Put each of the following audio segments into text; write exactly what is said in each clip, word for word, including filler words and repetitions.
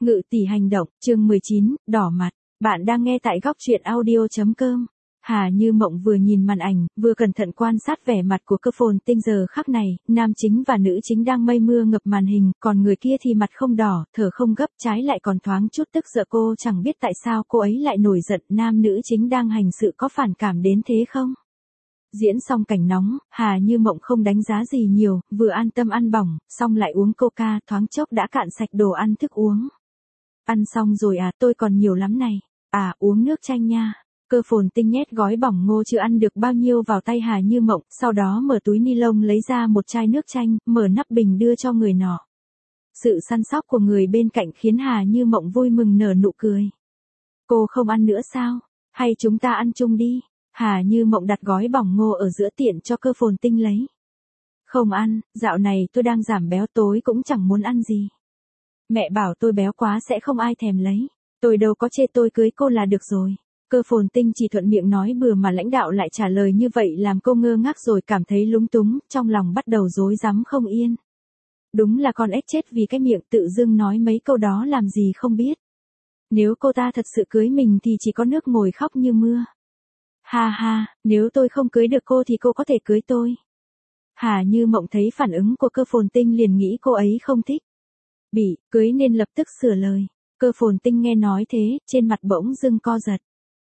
Ngự tỷ hành động, chương mười chín, đỏ mặt. Bạn đang nghe tại góc truyện audio.com. Hà Như Mộng vừa nhìn màn ảnh, vừa cẩn thận quan sát vẻ mặt của cơ phồn tinh giờ khắc này, nam chính và nữ chính đang mây mưa ngập màn hình, còn người kia thì mặt không đỏ, thở không gấp, trái lại còn thoáng chút tức giận. Cô chẳng biết tại sao cô ấy lại nổi giận, nam nữ chính đang hành sự có phản cảm đến thế không? Diễn xong cảnh nóng, Hà Như Mộng không đánh giá gì nhiều, vừa an tâm ăn bỏng, xong lại uống coca, thoáng chốc đã cạn sạch đồ ăn thức uống. Ăn xong rồi à, tôi còn nhiều lắm này. À, uống nước chanh nha. Cơ phồn tinh nhét gói bỏng ngô chưa ăn được bao nhiêu vào tay Hà Như Mộng, sau đó mở túi ni lông lấy ra một chai nước chanh, mở nắp bình đưa cho người nọ. Sự săn sóc của người bên cạnh khiến Hà Như Mộng vui mừng nở nụ cười. Cô không ăn nữa sao? Hay chúng ta ăn chung đi? Hà Như Mộng đặt gói bỏng ngô ở giữa tiện cho cơ phồn tinh lấy. Không ăn, dạo này tôi đang giảm béo, tối cũng chẳng muốn ăn gì. Mẹ bảo tôi béo quá sẽ không ai thèm lấy. Tôi đâu có chê, tôi cưới cô là được rồi. Cơ phồn tinh chỉ thuận miệng nói bừa mà lãnh đạo lại trả lời như vậy làm cô ngơ ngác rồi cảm thấy lúng túng, trong lòng bắt đầu rối rắm không yên. Đúng là con ếch chết vì cái miệng tự dưng nói mấy câu đó làm gì không biết. Nếu cô ta thật sự cưới mình thì chỉ có nước ngồi khóc như mưa. Ha ha, nếu tôi không cưới được cô thì cô có thể cưới tôi. Hà Như Mộng thấy phản ứng của cơ phồn tinh liền nghĩ cô ấy không thích. Bị cưới nên lập tức sửa lời. Cơ phồn tinh nghe nói thế, trên mặt bỗng dưng co giật.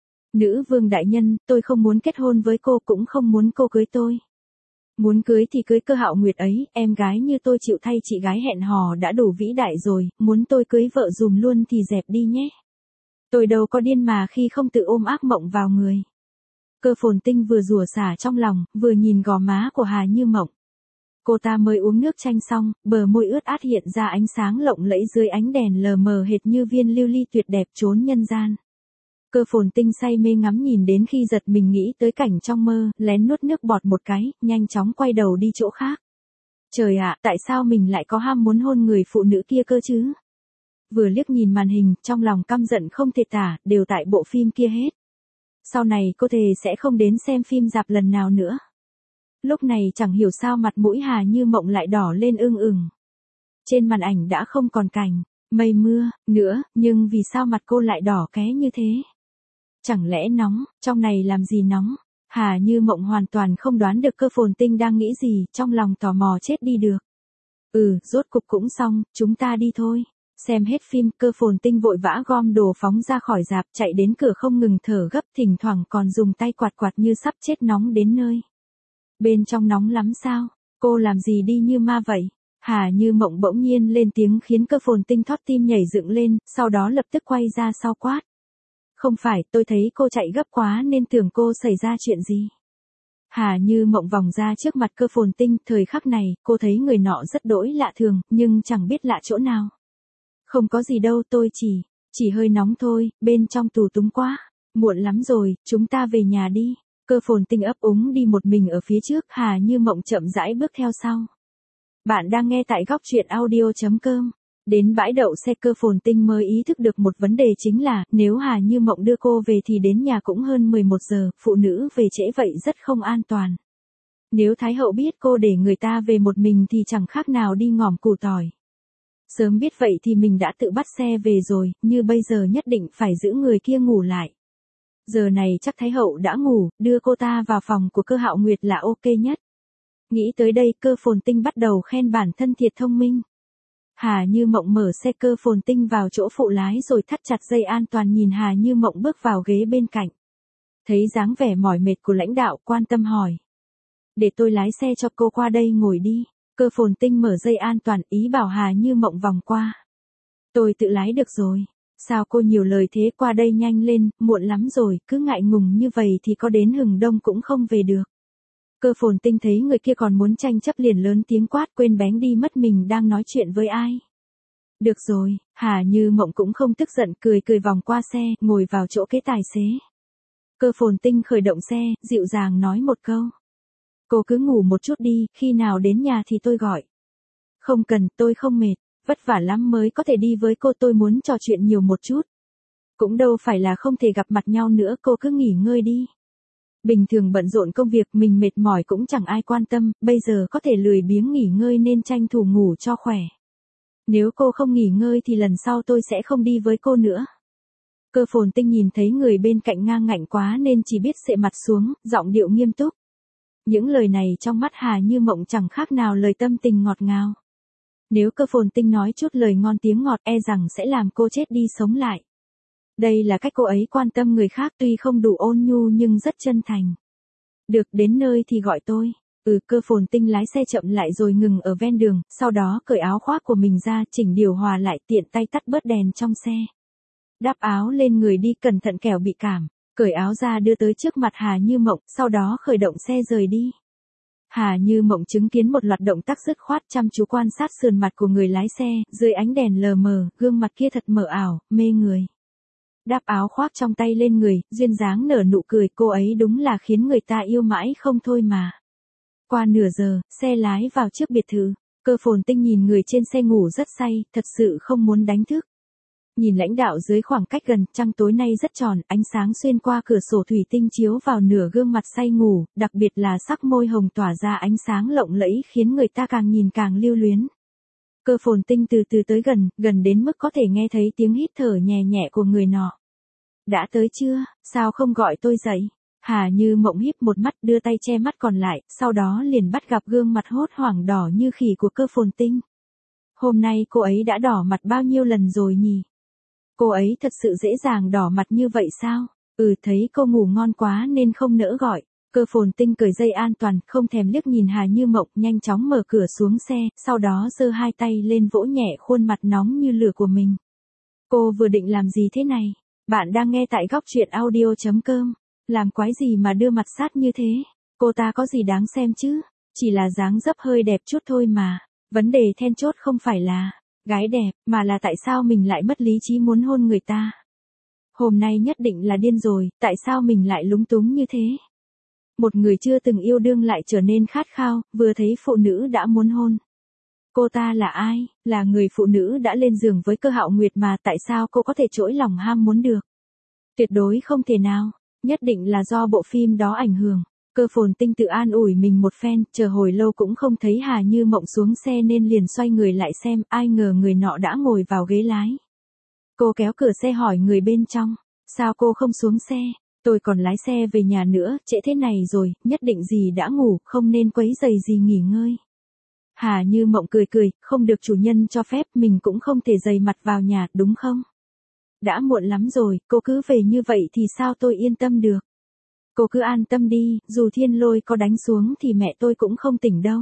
Nữ vương đại nhân, tôi không muốn kết hôn với cô, cũng không muốn cô cưới tôi. Muốn cưới thì cưới Cơ Hạo Nguyệt ấy, em gái như tôi chịu thay chị gái hẹn hò đã đủ vĩ đại rồi, muốn tôi cưới vợ dùm luôn thì dẹp đi nhé. Tôi đâu có điên mà khi không tự ôm ác mộng vào người. Cơ phồn tinh vừa rủa xả trong lòng, vừa nhìn gò má của Hà Như Mộng. Cô ta mới uống nước chanh xong, bờ môi ướt át hiện ra ánh sáng lộng lẫy dưới ánh đèn lờ mờ hệt như viên lưu ly tuyệt đẹp trốn nhân gian. Cơ phồn tinh say mê ngắm nhìn đến khi giật mình nghĩ tới cảnh trong mơ, lén nuốt nước bọt một cái, nhanh chóng quay đầu đi chỗ khác. Trời ạ, tại sao mình lại có ham muốn hôn người phụ nữ kia cơ chứ? Vừa liếc nhìn màn hình, trong lòng căm giận không thể tả, đều tại bộ phim kia hết. Sau này cô thề sẽ không đến xem phim rạp lần nào nữa. Lúc này chẳng hiểu sao mặt mũi Hà Như Mộng lại đỏ lên ưng ửng. Trên màn ảnh đã không còn cảnh mây mưa nữa, nhưng vì sao mặt cô lại đỏ ké như thế? Chẳng lẽ nóng, trong này làm gì nóng? Hà Như Mộng hoàn toàn không đoán được cơ phồn tinh đang nghĩ gì, trong lòng tò mò chết đi được. Ừ, rốt cục cũng xong, chúng ta đi thôi. Xem hết phim, cơ phồn tinh vội vã gom đồ phóng ra khỏi rạp, chạy đến cửa không ngừng thở gấp, thỉnh thoảng còn dùng tay quạt quạt như sắp chết nóng đến nơi. Bên trong nóng lắm sao? Cô làm gì đi như ma vậy? Hà Như Mộng bỗng nhiên lên tiếng khiến cơ phồn tinh thót tim nhảy dựng lên, sau đó lập tức quay ra sau quát. Không phải, tôi thấy cô chạy gấp quá nên tưởng cô xảy ra chuyện gì. Hà Như Mộng vòng ra trước mặt cơ phồn tinh, thời khắc này, cô thấy người nọ rất đỗi lạ thường, nhưng chẳng biết lạ chỗ nào. Không có gì đâu, tôi chỉ, chỉ hơi nóng thôi, bên trong tù túng quá. Muộn lắm rồi, chúng ta về nhà đi. Cơ phồn tinh ấp úng đi một mình ở phía trước, Hà Như Mộng chậm rãi bước theo sau. Bạn đang nghe tại góc truyện audio.com. Đến bãi đậu xe, cơ phồn tinh mới ý thức được một vấn đề, chính là, nếu Hà Như Mộng đưa cô về thì đến nhà cũng hơn mười một giờ, phụ nữ về trễ vậy rất không an toàn. Nếu Thái hậu biết cô để người ta về một mình thì chẳng khác nào đi ngỏm củ tỏi. Sớm biết vậy thì mình đã tự bắt xe về rồi, như bây giờ nhất định phải giữ người kia ngủ lại. Giờ này chắc Thái hậu đã ngủ, đưa cô ta vào phòng của Cơ Hạo Nguyệt là ok nhất. Nghĩ tới đây, cơ phồn tinh bắt đầu khen bản thân thiệt thông minh. Hà Như Mộng mở xe, cơ phồn tinh vào chỗ phụ lái rồi thắt chặt dây an toàn, nhìn Hà Như Mộng bước vào ghế bên cạnh. Thấy dáng vẻ mỏi mệt của lãnh đạo, quan tâm hỏi. Để tôi lái xe cho cô, qua đây ngồi đi. Cơ phồn tinh mở dây an toàn, ý bảo Hà Như Mộng vòng qua. Tôi tự lái được rồi. Sao cô nhiều lời thế, qua đây nhanh lên, muộn lắm rồi, cứ ngại ngùng như vậy thì có đến hừng đông cũng không về được. Cơ phồn tinh thấy người kia còn muốn tranh chấp liền lớn tiếng quát, quên bén đi mất mình đang nói chuyện với ai. Được rồi, Hà Như Mộng cũng không tức giận, cười cười vòng qua xe, ngồi vào chỗ kế tài xế. Cơ phồn tinh khởi động xe, dịu dàng nói một câu. Cô cứ ngủ một chút đi, khi nào đến nhà thì tôi gọi. Không cần, tôi không mệt, vất vả lắm mới có thể đi với cô, tôi muốn trò chuyện nhiều một chút. Cũng đâu phải là không thể gặp mặt nhau nữa, cô cứ nghỉ ngơi đi. Bình thường bận rộn công việc, mình mệt mỏi cũng chẳng ai quan tâm, bây giờ có thể lười biếng nghỉ ngơi nên tranh thủ ngủ cho khỏe. Nếu cô không nghỉ ngơi thì lần sau tôi sẽ không đi với cô nữa. Cơ Phồn Tinh nhìn thấy người bên cạnh ngang ngạnh quá nên chỉ biết xệ mặt xuống, giọng điệu nghiêm túc. Những lời này trong mắt Hà Như Mộng chẳng khác nào lời tâm tình ngọt ngào. Nếu Cơ Phồn Tinh nói chút lời ngon tiếng ngọt e rằng sẽ làm cô chết đi sống lại. Đây là cách cô ấy quan tâm người khác, tuy không đủ ôn nhu nhưng rất chân thành. Được, đến nơi thì gọi tôi. Ừ, Cơ Phồn Tinh lái xe chậm lại rồi ngừng ở ven đường, sau đó cởi áo khoác của mình ra, chỉnh điều hòa lại, tiện tay tắt bớt đèn trong xe. Đắp áo lên người đi, cẩn thận kẻo bị cảm. Cởi áo ra đưa tới trước mặt Hà Như Mộng, sau đó khởi động xe rời đi. Hà Như Mộng chứng kiến một loạt động tác dứt khoát, chăm chú quan sát sườn mặt của người lái xe, dưới ánh đèn lờ mờ, gương mặt kia thật mờ ảo, mê người. Đáp áo khoác trong tay lên người, duyên dáng nở nụ cười, cô ấy đúng là khiến người ta yêu mãi không thôi mà. Qua nửa giờ, xe lái vào trước biệt thự. Cơ Phồn Tinh nhìn người trên xe ngủ rất say, thật sự không muốn đánh thức. Nhìn lãnh đạo dưới khoảng cách gần, trăng tối nay rất tròn, ánh sáng xuyên qua cửa sổ thủy tinh chiếu vào nửa gương mặt say ngủ, đặc biệt là sắc môi hồng tỏa ra ánh sáng lộng lẫy khiến người ta càng nhìn càng lưu luyến. Cơ Phồn Tinh từ từ tới gần, gần đến mức có thể nghe thấy tiếng hít thở nhẹ nhẹ của người nọ. Đã tới chưa, sao không gọi tôi dậy? Hà Như Mộng híp một mắt, đưa tay che mắt còn lại, sau đó liền bắt gặp gương mặt hốt hoảng đỏ như khỉ của Cơ Phồn Tinh. Hôm nay cô ấy đã đỏ mặt bao nhiêu lần rồi nhỉ? Cô ấy thật sự dễ dàng đỏ mặt như vậy sao? Ừ, thấy cô ngủ ngon quá nên không nỡ gọi. Cơ Phồn Tinh cởi dây an toàn, không thèm liếc nhìn Hà Như Mộng, nhanh chóng mở cửa xuống xe, sau đó giơ hai tay lên vỗ nhẹ khuôn mặt nóng như lửa của mình. Cô vừa định làm gì thế này? Bạn đang nghe tại góc truyện audio chấm com. Làm quái gì mà đưa mặt sát như thế? Cô ta có gì đáng xem chứ? Chỉ là dáng dấp hơi đẹp chút thôi mà. Vấn đề then chốt không phải là gái đẹp, mà là tại sao mình lại mất lý trí muốn hôn người ta. Hôm nay nhất định là điên rồi, tại sao mình lại lúng túng như thế? Một người chưa từng yêu đương lại trở nên khát khao, vừa thấy phụ nữ đã muốn hôn. Cô ta là ai? Là người phụ nữ đã lên giường với Cơ Hạo Nguyệt mà, tại sao cô có thể trỗi lòng ham muốn được? Tuyệt đối không thể nào, nhất định là do bộ phim đó ảnh hưởng. Cơ Phồn Tinh tự an ủi mình một phen, chờ hồi lâu cũng không thấy Hà Như Mộng xuống xe nên liền xoay người lại xem, ai ngờ người nọ đã ngồi vào ghế lái. Cô kéo cửa xe hỏi người bên trong, sao cô không xuống xe? Tôi còn lái xe về nhà nữa, trễ thế này rồi, nhất định gì đã ngủ, không nên quấy rầy gì nghỉ ngơi. Hà Như Mộng cười cười, không được chủ nhân cho phép, mình cũng không thể dày mặt vào nhà, đúng không? Đã muộn lắm rồi, cô cứ về như vậy thì sao tôi yên tâm được? Cô cứ an tâm đi, dù thiên lôi có đánh xuống thì mẹ tôi cũng không tỉnh đâu.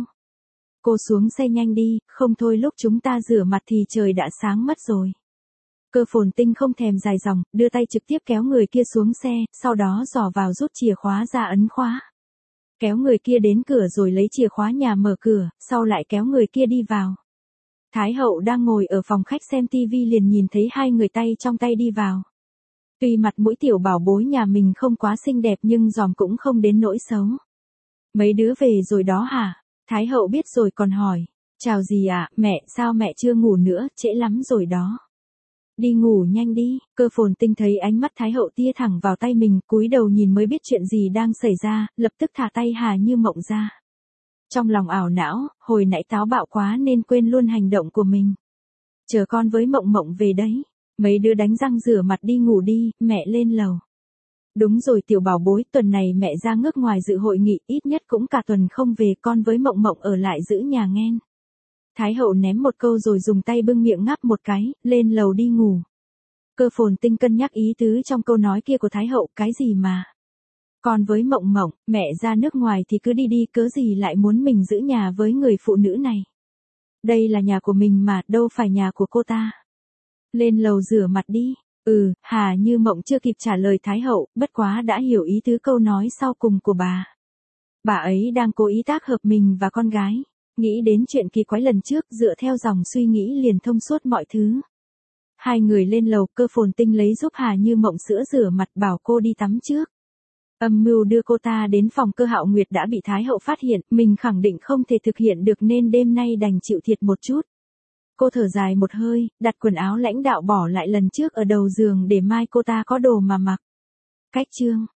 Cô xuống xe nhanh đi, không thôi lúc chúng ta rửa mặt thì trời đã sáng mất rồi. Cơ Phồn Tinh không thèm dài dòng, đưa tay trực tiếp kéo người kia xuống xe, sau đó dò vào rút chìa khóa ra ấn khóa. Kéo người kia đến cửa rồi lấy chìa khóa nhà mở cửa, sau lại kéo người kia đi vào. Thái hậu đang ngồi ở phòng khách xem tivi liền nhìn thấy hai người tay trong tay đi vào. Tuy mặt mũi tiểu bảo bối nhà mình không quá xinh đẹp nhưng giòm cũng không đến nỗi xấu. Mấy đứa về rồi đó hả? Thái hậu biết rồi còn hỏi. Chào gì ạ, à? Mẹ, sao mẹ chưa ngủ nữa, trễ lắm rồi đó. Đi ngủ nhanh đi. Cơ Phồn Tinh thấy ánh mắt Thái hậu tia thẳng vào tay mình, cúi đầu nhìn mới biết chuyện gì đang xảy ra, lập tức thả tay Hà Như Mộng ra. Trong lòng ảo não, hồi nãy táo bạo quá nên quên luôn hành động của mình. Chờ con với Mộng Mộng về đấy. Mấy đứa đánh răng rửa mặt đi ngủ đi, mẹ lên lầu. Đúng rồi tiểu bảo bối, tuần này mẹ ra nước ngoài dự hội nghị, ít nhất cũng cả tuần không về, con với Mộng Mộng ở lại giữ nhà nghen. Thái hậu ném một câu rồi dùng tay bưng miệng ngáp một cái, lên lầu đi ngủ. Cơ Phồn Tinh cân nhắc ý tứ trong câu nói kia của Thái hậu, cái gì mà. Con với Mộng Mộng, mẹ ra nước ngoài thì cứ đi đi, cớ gì lại muốn mình giữ nhà với người phụ nữ này. Đây là nhà của mình mà, đâu phải nhà của cô ta. Lên lầu rửa mặt đi. Ừ, Hà Như Mộng chưa kịp trả lời Thái hậu, bất quá đã hiểu ý tứ câu nói sau cùng của bà. Bà ấy đang cố ý tác hợp mình và con gái. Nghĩ đến chuyện kỳ quái lần trước, dựa theo dòng suy nghĩ liền thông suốt mọi thứ. Hai người lên lầu, Cơ Phồn Tinh lấy giúp Hà Như Mộng sữa rửa mặt, bảo cô đi tắm trước. Âm mưu đưa cô ta đến phòng Cơ Hạo Nguyệt đã bị Thái hậu phát hiện, mình khẳng định không thể thực hiện được nên đêm nay đành chịu thiệt một chút. Cô thở dài một hơi, đặt quần áo lãnh đạo bỏ lại lần trước ở đầu giường để mai cô ta có đồ mà mặc. Cách chương